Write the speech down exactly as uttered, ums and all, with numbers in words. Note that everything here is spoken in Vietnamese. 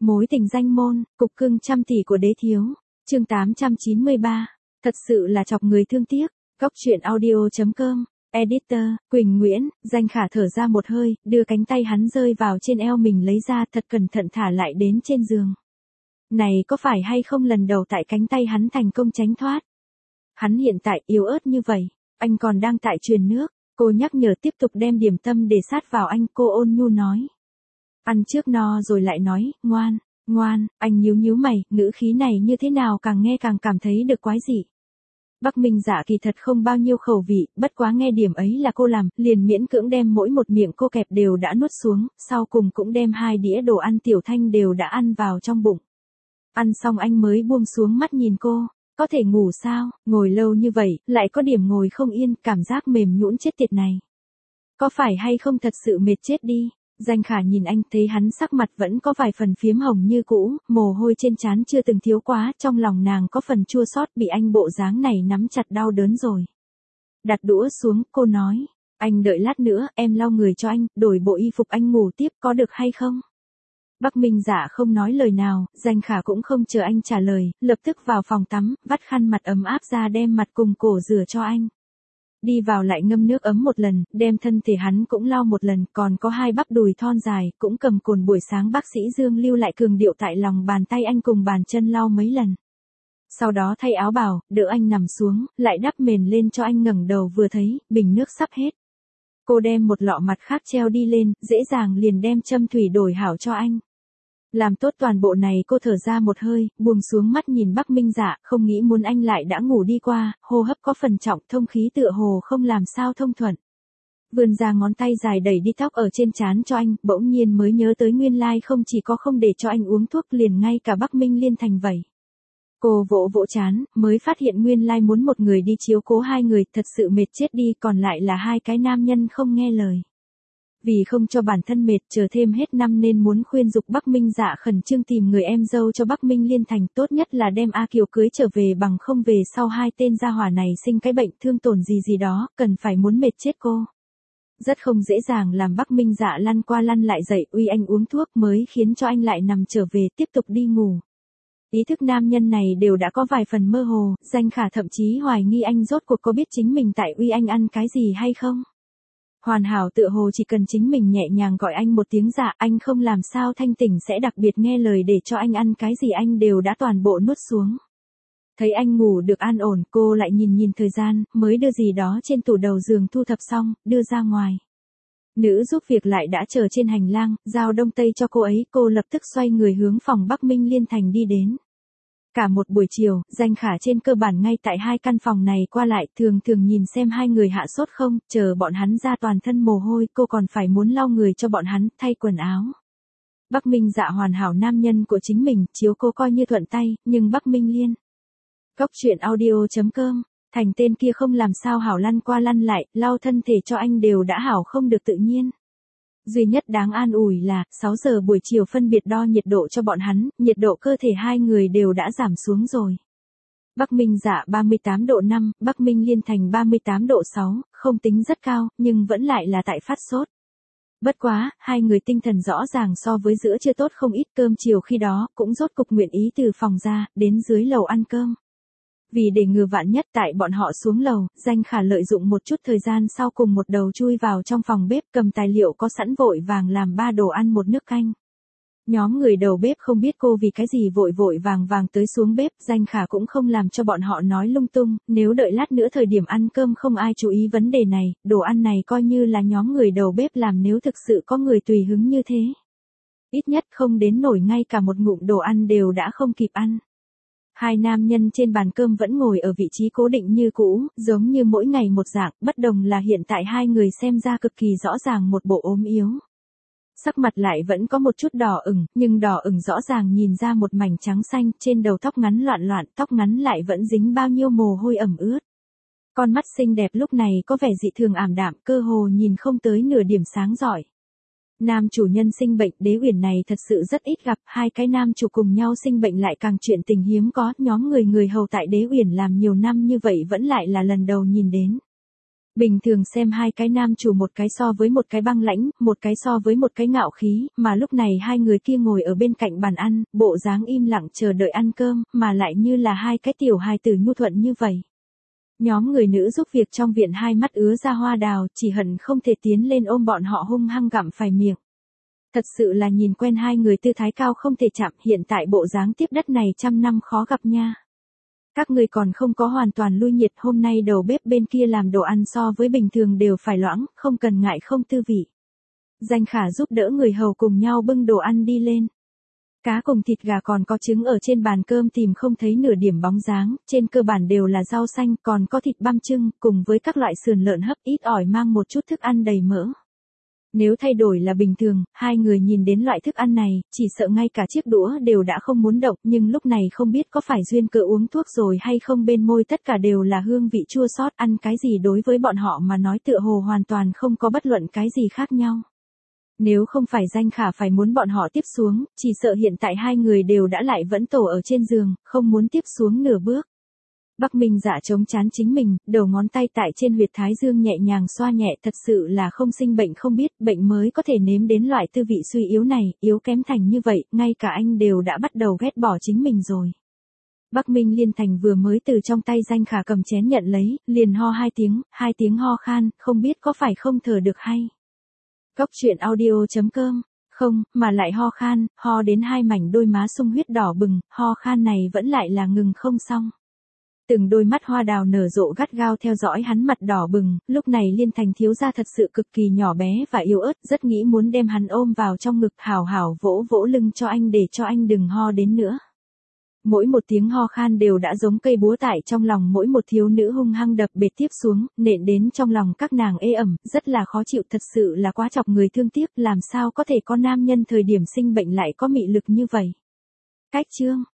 Mối tình danh môn, cục cưng trăm tỷ của đế thiếu. Chương tám trăm chín mươi ba. Thật sự là chọc người thương tiếc. Góc truyện audio chấm com. Editor, Quỳnh Nguyễn. Danh Khả thở ra một hơi, đưa cánh tay hắn rơi vào trên eo mình lấy ra, thật cẩn thận thả lại đến trên giường. Này có phải hay không lần đầu tại cánh tay hắn thành công tránh thoát? Hắn hiện tại yếu ớt như vậy, anh còn đang tại truyền nước. Cô nhắc nhở tiếp tục đem điểm tâm để sát vào anh, cô ôn nhu nói. Ăn trước no rồi lại nói, ngoan, ngoan, anh nhíu nhíu mày, ngữ khí này như thế nào càng nghe càng cảm thấy được quái dị. Bắc Minh Dạ kỳ thật không bao nhiêu khẩu vị, bất quá nghe điểm ấy là cô làm, liền miễn cưỡng đem mỗi một miệng cô kẹp đều đã nuốt xuống, sau cùng cũng đem hai đĩa đồ ăn Tiểu Thanh đều đã ăn vào trong bụng. Ăn xong anh mới buông xuống mắt nhìn cô, có thể ngủ sao, ngồi lâu như vậy, lại có điểm ngồi không yên, cảm giác mềm nhũn chết tiệt này. Có phải hay không thật sự mệt chết đi? Danh Khả nhìn anh, thấy hắn sắc mặt vẫn có vài phần phiếm hồng như cũ, mồ hôi trên trán chưa từng thiếu quá, trong lòng nàng có phần chua xót bị anh bộ dáng này nắm chặt đau đớn rồi. Đặt đũa xuống, cô nói, anh đợi lát nữa, em lau người cho anh, đổi bộ y phục anh ngủ tiếp, có được hay không? Bắc Minh Dạ không nói lời nào, Danh Khả cũng không chờ anh trả lời, lập tức vào phòng tắm, vắt khăn mặt ấm áp ra đem mặt cùng cổ rửa cho anh. Đi vào lại ngâm nước ấm một lần, đem thân thể hắn cũng lau một lần, còn có hai bắp đùi thon dài, cũng cầm cồn buổi sáng bác sĩ Dương lưu lại cường điệu tại lòng bàn tay anh cùng bàn chân lau mấy lần. Sau đó thay áo bào, đỡ anh nằm xuống, lại đắp mền lên cho anh ngẩng đầu vừa thấy, bình nước sắp hết. Cô đem một lọ mặt khác treo đi lên, dễ dàng liền đem châm thủy đổi hảo cho anh. Làm tốt toàn bộ này cô thở ra một hơi, buông xuống mắt nhìn Bắc Minh Dạ, không nghĩ muốn anh lại đã ngủ đi qua, hô hấp có phần trọng, thông khí tựa hồ không làm sao thông thuận. Vươn ra ngón tay dài đẩy đi tóc ở trên trán cho anh, bỗng nhiên mới nhớ tới nguyên lai không chỉ có không để cho anh uống thuốc liền ngay cả Bắc Minh Liên thành vậy. Cô vỗ vỗ trán, mới phát hiện nguyên lai muốn một người đi chiếu cố hai người, thật sự mệt chết đi, còn lại là hai cái nam nhân không nghe lời. Vì không cho bản thân mệt chờ thêm hết năm nên muốn khuyên dục Bắc Minh Dạ khẩn trương tìm người em dâu cho Bắc Minh Liên thành, tốt nhất là đem A Kiều cưới trở về, bằng không về sau hai tên gia hỏa này sinh cái bệnh thương tổn gì gì đó, cần phải muốn mệt chết cô. Rất không dễ dàng làm Bắc Minh Dạ lăn qua lăn lại dậy, uy anh uống thuốc mới khiến cho anh lại nằm trở về tiếp tục đi ngủ. Ý thức nam nhân này đều đã có vài phần mơ hồ, Danh Khả thậm chí hoài nghi anh rốt cuộc có biết chính mình tại uy anh ăn cái gì hay không. Hoàn hảo tựa hồ chỉ cần chính mình nhẹ nhàng gọi anh một tiếng dạ, anh không làm sao thanh tỉnh sẽ đặc biệt nghe lời để cho anh ăn cái gì anh đều đã toàn bộ nuốt xuống. Thấy anh ngủ được an ổn, cô lại nhìn nhìn thời gian, mới đưa gì đó trên tủ đầu giường thu thập xong, đưa ra ngoài. Nữ giúp việc lại đã chờ trên hành lang, giao đông tây cho cô ấy, cô lập tức xoay người hướng phòng Bắc Minh Liên thành đi đến. Cả một buổi chiều, Danh Khả trên cơ bản ngay tại hai căn phòng này qua lại, thường thường nhìn xem hai người hạ sốt không, chờ bọn hắn ra toàn thân mồ hôi, cô còn phải muốn lau người cho bọn hắn, thay quần áo. Bắc Minh Dạ hoàn hảo nam nhân của chính mình, chiếu cô coi như thuận tay, nhưng Bắc Minh Liên. Góc truyện audio chấm com, thành tên kia không làm sao hảo lăn qua lăn lại, lau thân thể cho anh đều đã hảo không được tự nhiên. Duy nhất đáng an ủi là, sáu giờ buổi chiều phân biệt đo nhiệt độ cho bọn hắn, nhiệt độ cơ thể hai người đều đã giảm xuống rồi. Bắc Minh Dạ ba mươi tám độ năm, Bắc Minh Liên thành ba mươi tám độ sáu, không tính rất cao, nhưng vẫn lại là tại phát sốt. Bất quá, hai người tinh thần rõ ràng so với giữa chưa tốt không ít, cơm chiều khi đó, cũng rốt cục nguyện ý từ phòng ra, đến dưới lầu ăn cơm. Vì để ngừa vạn nhất tại bọn họ xuống lầu, Danh Khả lợi dụng một chút thời gian sau cùng một đầu chui vào trong phòng bếp cầm tài liệu có sẵn vội vàng làm ba đồ ăn một nước canh. Nhóm người đầu bếp không biết cô vì cái gì vội vội vàng vàng tới xuống bếp, Danh Khả cũng không làm cho bọn họ nói lung tung, nếu đợi lát nữa thời điểm ăn cơm không ai chú ý vấn đề này, đồ ăn này coi như là nhóm người đầu bếp làm nếu thực sự có người tùy hứng như thế. Ít nhất không đến nổi ngay cả một ngụm đồ ăn đều đã không kịp ăn. Hai nam nhân trên bàn cơm vẫn ngồi ở vị trí cố định như cũ, giống như mỗi ngày một dạng, bất đồng là hiện tại hai người xem ra cực kỳ rõ ràng một bộ ốm yếu. Sắc mặt lại vẫn có một chút đỏ ửng, nhưng đỏ ửng rõ ràng nhìn ra một mảnh trắng xanh, trên đầu tóc ngắn loạn loạn, tóc ngắn lại vẫn dính bao nhiêu mồ hôi ẩm ướt. Con mắt xinh đẹp lúc này có vẻ dị thường ảm đạm, cơ hồ nhìn không tới nửa điểm sáng rọi. Nam chủ nhân sinh bệnh, Đế Uyển này thật sự rất ít gặp, hai cái nam chủ cùng nhau sinh bệnh lại càng chuyện tình hiếm có, nhóm người người hầu tại Đế Uyển làm nhiều năm như vậy vẫn lại là lần đầu nhìn đến. Bình thường xem hai cái nam chủ một cái so với một cái băng lãnh, một cái so với một cái ngạo khí, mà lúc này hai người kia ngồi ở bên cạnh bàn ăn, bộ dáng im lặng chờ đợi ăn cơm, mà lại như là hai cái tiểu hài tử nhu thuận như vậy. Nhóm người nữ giúp việc trong viện hai mắt ứa ra hoa đào, chỉ hận không thể tiến lên ôm bọn họ hung hăng gặm phải miệng. Thật sự là nhìn quen hai người tư thái cao không thể chạm, hiện tại bộ dáng tiếp đất này trăm năm khó gặp nha. Các người còn không có hoàn toàn lui nhiệt, hôm nay đầu bếp bên kia làm đồ ăn so với bình thường đều phải loãng, không cần ngại không tư vị. Danh Khả giúp đỡ người hầu cùng nhau bưng đồ ăn đi lên. Cá cùng thịt gà còn có trứng ở trên bàn cơm tìm không thấy nửa điểm bóng dáng, trên cơ bản đều là rau xanh, còn có thịt băm chưng, cùng với các loại sườn lợn hấp ít ỏi mang một chút thức ăn đầy mỡ. Nếu thay đổi là bình thường, hai người nhìn đến loại thức ăn này, chỉ sợ ngay cả chiếc đũa đều đã không muốn động, nhưng lúc này không biết có phải duyên cớ uống thuốc rồi hay không, bên môi tất cả đều là hương vị chua xót, ăn cái gì đối với bọn họ mà nói tựa hồ hoàn toàn không có bất luận cái gì khác nhau. Nếu không phải Danh Khả phải muốn bọn họ tiếp xuống, chỉ sợ hiện tại hai người đều đã lại vẫn tổ ở trên giường, không muốn tiếp xuống nửa bước. Bắc Minh Dạ chống chán chính mình, đầu ngón tay tại trên huyệt thái dương nhẹ nhàng xoa nhẹ, thật sự là không sinh bệnh không biết, bệnh mới có thể nếm đến loại tư vị suy yếu này, yếu kém thành như vậy, ngay cả anh đều đã bắt đầu ghét bỏ chính mình rồi. Bắc Minh Liên Thành vừa mới từ trong tay Danh Khả cầm chén nhận lấy, liền ho hai tiếng, hai tiếng ho khan, không biết có phải không thở được hay. Góc truyện audio chấm com, không, mà lại ho khan, ho đến hai mảnh đôi má sung huyết đỏ bừng, ho khan này vẫn lại là ngừng không xong. Từng đôi mắt hoa đào nở rộ gắt gao theo dõi hắn mặt đỏ bừng, lúc này Liên Thành thiếu gia thật sự cực kỳ nhỏ bé và yếu ớt, rất nghĩ muốn đem hắn ôm vào trong ngực hào hào vỗ vỗ lưng cho anh để cho anh đừng ho đến nữa. Mỗi một tiếng ho khan đều đã giống cây búa tại trong lòng mỗi một thiếu nữ hung hăng đập bệt tiếp xuống, nện đến trong lòng các nàng ê ẩm, rất là khó chịu, thật sự là quá chọc người thương tiếc, làm sao có thể có nam nhân thời điểm sinh bệnh lại có mị lực như vậy. Cách chương